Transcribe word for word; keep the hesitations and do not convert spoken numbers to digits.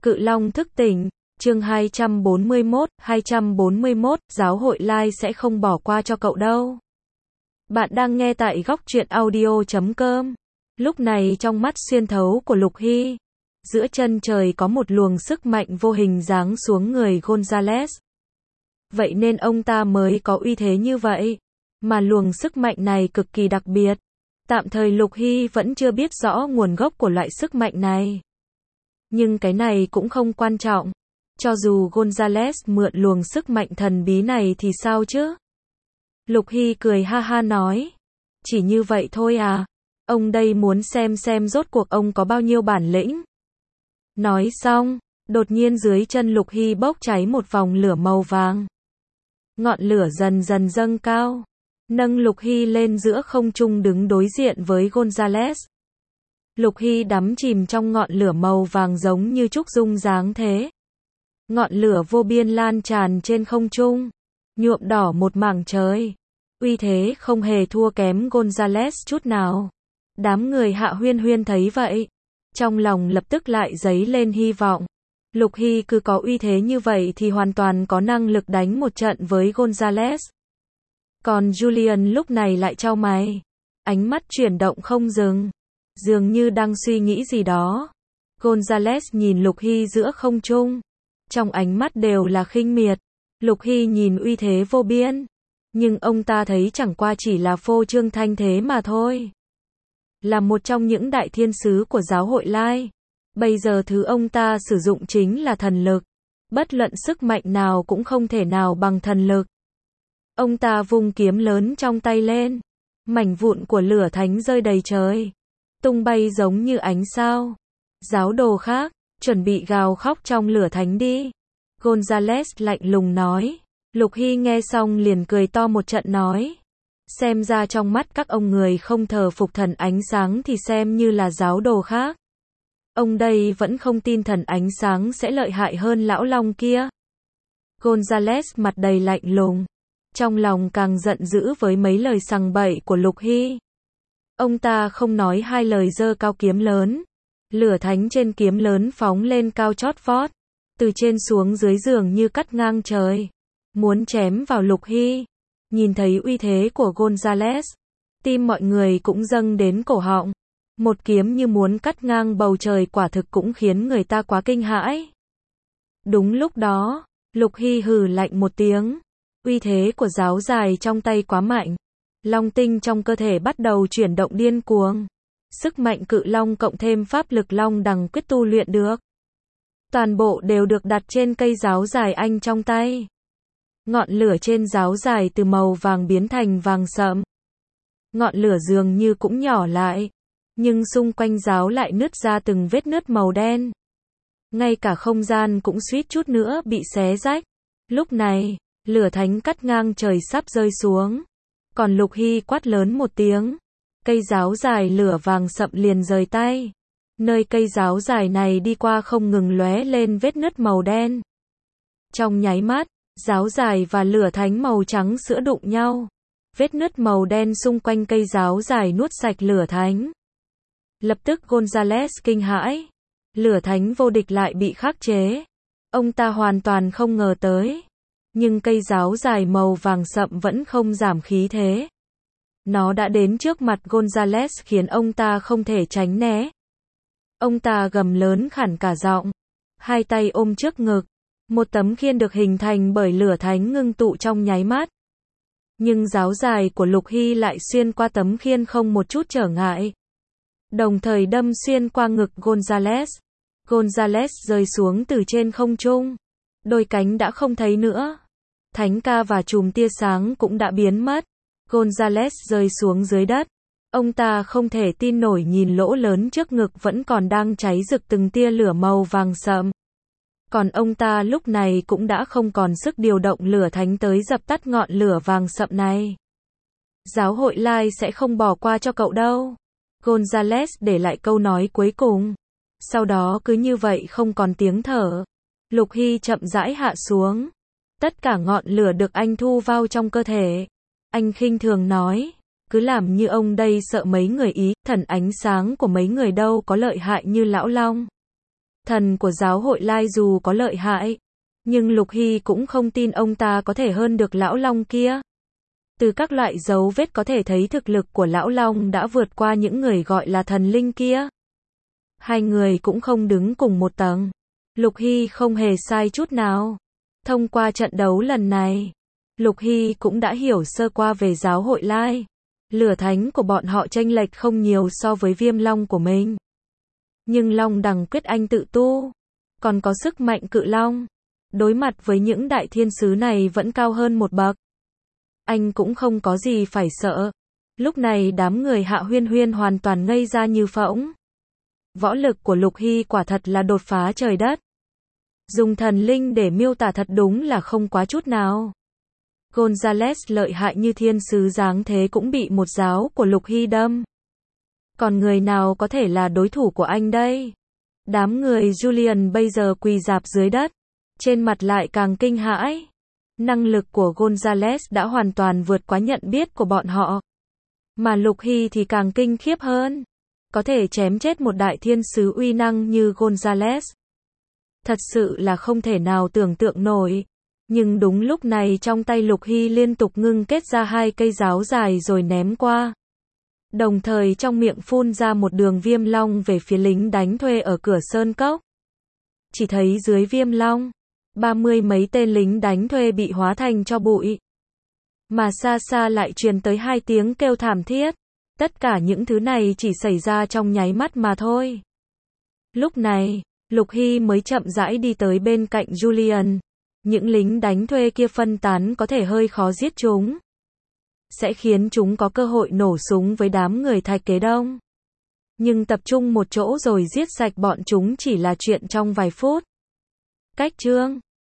Cự Long thức tỉnh, chương hai trăm bốn mươi mốt, hai trăm bốn mươi mốt, giáo hội Lai sẽ không bỏ qua cho cậu đâu. Bạn đang nghe tại góc truyện audio chấm com. Lúc này trong mắt xuyên thấu của Lục Hy, giữa chân trời có một luồng sức mạnh vô hình giáng xuống người Gonzales. Vậy nên ông ta mới có uy thế như vậy. Mà luồng sức mạnh này cực kỳ đặc biệt. Tạm thời Lục Hy vẫn chưa biết rõ nguồn gốc của loại sức mạnh này. Nhưng cái này cũng không quan trọng. Cho dù Gonzales mượn luồng sức mạnh thần bí này thì sao chứ? Lục Hy cười ha ha nói. Chỉ như vậy thôi à? Ông đây muốn xem xem rốt cuộc ông có bao nhiêu bản lĩnh. Nói xong, đột nhiên dưới chân Lục Hy bốc cháy một vòng lửa màu vàng. Ngọn lửa dần dần dâng cao, nâng Lục Hy lên giữa không trung đứng đối diện với Gonzales. Lục Hy đắm chìm trong ngọn lửa màu vàng giống như trúc dung dáng thế. Ngọn lửa vô biên lan tràn trên không trung, nhuộm đỏ một mảng trời. Uy thế không hề thua kém Gonzales chút nào. Đám người Hạ Huyên Huyên thấy vậy, trong lòng lập tức lại dấy lên hy vọng. Lục Hy cứ có uy thế như vậy thì hoàn toàn có năng lực đánh một trận với Gonzales. Còn Julian lúc này lại chau mày, ánh mắt chuyển động không dừng, dường như đang suy nghĩ gì đó. Gonzales nhìn Lục Hy giữa không trung, trong ánh mắt đều là khinh miệt. Lục Hy nhìn uy thế vô biên, nhưng ông ta thấy chẳng qua chỉ là phô trương thanh thế mà thôi. Là một trong những đại thiên sứ của giáo hội Lai, bây giờ thứ ông ta sử dụng chính là thần lực. Bất luận sức mạnh nào cũng không thể nào bằng thần lực. Ông ta vung kiếm lớn trong tay lên, mảnh vụn của lửa thánh rơi đầy trời, tung bay giống như ánh sao. Giáo đồ khác, chuẩn bị gào khóc trong lửa thánh đi. Gonzales lạnh lùng nói. Lục Hy nghe xong liền cười to một trận nói. Xem ra trong mắt các ông người không thờ phục thần ánh sáng thì xem như là giáo đồ khác. Ông đây vẫn không tin thần ánh sáng sẽ lợi hại hơn lão long kia. Gonzales mặt đầy lạnh lùng, trong lòng càng giận dữ với mấy lời sằng bậy của Lục Hy. Ông ta không nói hai lời giơ cao kiếm lớn. Lửa thánh trên kiếm lớn phóng lên cao chót vót, từ trên xuống dưới dường như cắt ngang trời, muốn chém vào Lục Hy. Nhìn thấy uy thế của Gonzales, tim mọi người cũng dâng đến cổ họng. Một kiếm như muốn cắt ngang bầu trời quả thực cũng khiến người ta quá kinh hãi. Đúng lúc đó, Lục Hy hừ lạnh một tiếng. Uy thế của giáo dài trong tay quá mạnh. Long tinh trong cơ thể bắt đầu chuyển động điên cuồng. Sức mạnh cự long cộng thêm pháp lực long đằng quyết tu luyện được. Toàn bộ đều được đặt trên cây giáo dài anh trong tay. Ngọn lửa trên giáo dài từ màu vàng biến thành vàng sậm. Ngọn lửa dường như cũng nhỏ lại, nhưng xung quanh giáo lại nứt ra từng vết nứt màu đen. Ngay cả không gian cũng suýt chút nữa bị xé rách. Lúc này, lửa thánh cắt ngang trời sắp rơi xuống. Còn Lục Hy quát lớn một tiếng. Cây giáo dài lửa vàng sậm liền rời tay. Nơi cây giáo dài này đi qua không ngừng lóe lên vết nứt màu đen. Trong nháy mắt, giáo dài và lửa thánh màu trắng sữa đụng nhau. Vết nứt màu đen xung quanh cây giáo dài nuốt sạch lửa thánh. Lập tức Gonzales kinh hãi. Lửa thánh vô địch lại bị khắc chế. Ông ta hoàn toàn không ngờ tới. Nhưng cây giáo dài màu vàng sậm vẫn không giảm khí thế. Nó đã đến trước mặt Gonzales khiến ông ta không thể tránh né. Ông ta gầm lớn khản cả giọng. Hai tay ôm trước ngực. Một tấm khiên được hình thành bởi lửa thánh ngưng tụ trong nháy mắt. Nhưng giáo dài của Lục Hy lại xuyên qua tấm khiên không một chút trở ngại. Đồng thời đâm xuyên qua ngực Gonzales. Gonzales rơi xuống từ trên không trung. Đôi cánh đã không thấy nữa. Thánh ca và chùm tia sáng cũng đã biến mất. Gonzales rơi xuống dưới đất. Ông ta không thể tin nổi nhìn lỗ lớn trước ngực vẫn còn đang cháy rực từng tia lửa màu vàng sậm. Còn ông ta lúc này cũng đã không còn sức điều động lửa thánh tới dập tắt ngọn lửa vàng sậm này. Giáo hội Lai sẽ không bỏ qua cho cậu đâu. Gonzales để lại câu nói cuối cùng. Sau đó cứ như vậy không còn tiếng thở. Lục Hy chậm rãi hạ xuống. Tất cả ngọn lửa được anh thu vào trong cơ thể. Anh khinh thường nói. Cứ làm như ông đây sợ mấy người ý. Thần ánh sáng của mấy người đâu có lợi hại như lão long. Thần của giáo hội Lai dù có lợi hại, nhưng Lục Hy cũng không tin ông ta có thể hơn được lão long kia. Từ các loại dấu vết có thể thấy thực lực của lão long đã vượt qua những người gọi là thần linh kia. Hai người cũng không đứng cùng một tầng. Lục Hy không hề sai chút nào. Thông qua trận đấu lần này, Lục Hy cũng đã hiểu sơ qua về giáo hội Lai. Lửa thánh của bọn họ chênh lệch không nhiều so với viêm long của mình. Nhưng long đằng quyết anh tự tu, còn có sức mạnh cự long. Đối mặt với những đại thiên sứ này vẫn cao hơn một bậc. Anh cũng không có gì phải sợ. Lúc này đám người Hạ Huyên Huyên hoàn toàn ngây ra như phỗng. Võ lực của Lục Hy quả thật là đột phá trời đất. Dùng thần linh để miêu tả thật đúng là không quá chút nào. Gonzales lợi hại như thiên sứ dáng thế cũng bị một giáo của Lục Hy đâm. Còn người nào có thể là đối thủ của anh đây? Đám người Julian bây giờ quỳ rạp dưới đất. Trên mặt lại càng kinh hãi. Năng lực của Gonzales đã hoàn toàn vượt quá nhận biết của bọn họ. Mà Lục Hy thì càng kinh khiếp hơn. Có thể chém chết một đại thiên sứ uy năng như Gonzales. Thật sự là không thể nào tưởng tượng nổi. Nhưng đúng lúc này trong tay Lục Hy liên tục ngưng kết ra hai cây giáo dài rồi ném qua. Đồng thời trong miệng phun ra một đường viêm long về phía lính đánh thuê ở cửa sơn cốc. Chỉ thấy dưới viêm long, ba mươi mấy tên lính đánh thuê bị hóa thành tro bụi. Mà xa xa lại truyền tới hai tiếng kêu thảm thiết. Tất cả những thứ này chỉ xảy ra trong nháy mắt mà thôi. Lúc này, Lục Hy mới chậm rãi đi tới bên cạnh Julian. Những lính đánh thuê kia phân tán có thể hơi khó giết chúng. Sẽ khiến chúng có cơ hội nổ súng với đám người Thạch Kế Đông. Nhưng tập trung một chỗ rồi giết sạch bọn chúng chỉ là chuyện trong vài phút. Cách chương